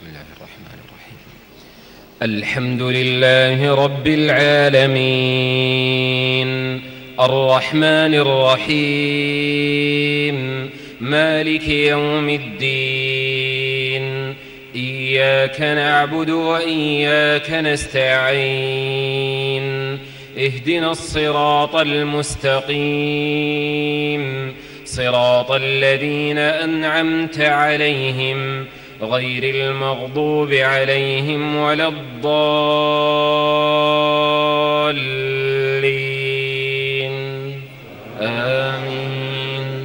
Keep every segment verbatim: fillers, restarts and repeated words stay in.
بسم الله الرحمن الرحيم. الحمد لله رب العالمين الرحمن الرحيم مالك يوم الدين إياك نعبد وإياك نستعين اهدنا الصراط المستقيم صراط الذين أنعمت عليهم غير المغضوب عليهم ولا الضالين آمين.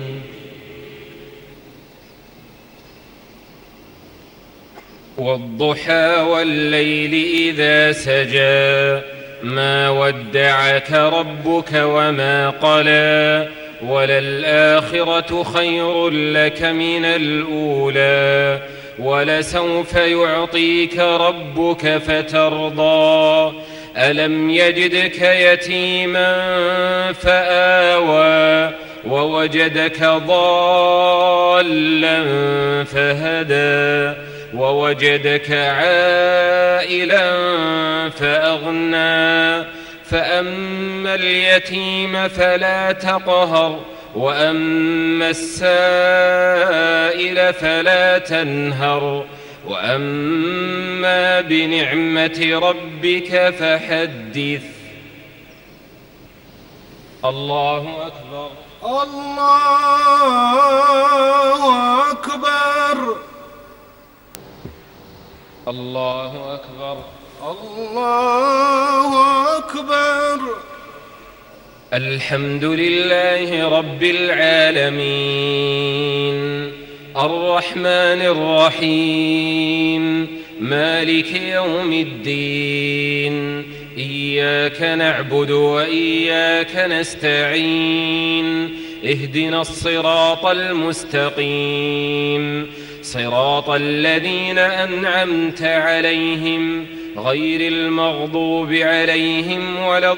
والضحى والليل إذا سجى ما ودعك ربك وما قلى وللآخرة خير لك من الأولى ولسوف يعطيك ربك فترضى ألم يجدك يتيما فآوى ووجدك ضالا فهدى ووجدك عائلا فأغنى فأما اليتيم فلا تقهر وأما السائل فلا تنهر وأما بنعمة ربك فحدث. الله أكبر. الله أكبر. الله أكبر. الله أكبر. الحمد لله رب العالمين الرحمن الرحيم مالك يوم الدين إياك نعبد وإياك نستعين اهدنا الصراط المستقيم صراط الذين أنعمت عليهم غير المغضوب عليهم ولا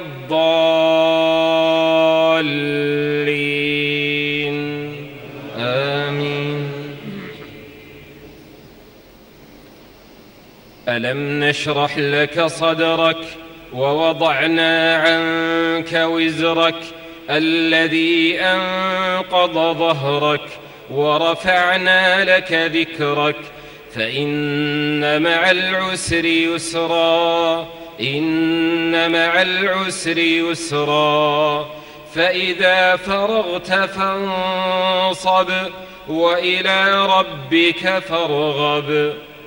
الضالين آمين. ألم نشرح لك صدرك ووضعنا عنك وزرك الذي أنقض ظهرك ورفعنا لك ذكرك فإن مع العسر يسرا إن مع العسر يسرا فإذا فرغت فانصب وإلى ربك فارغب.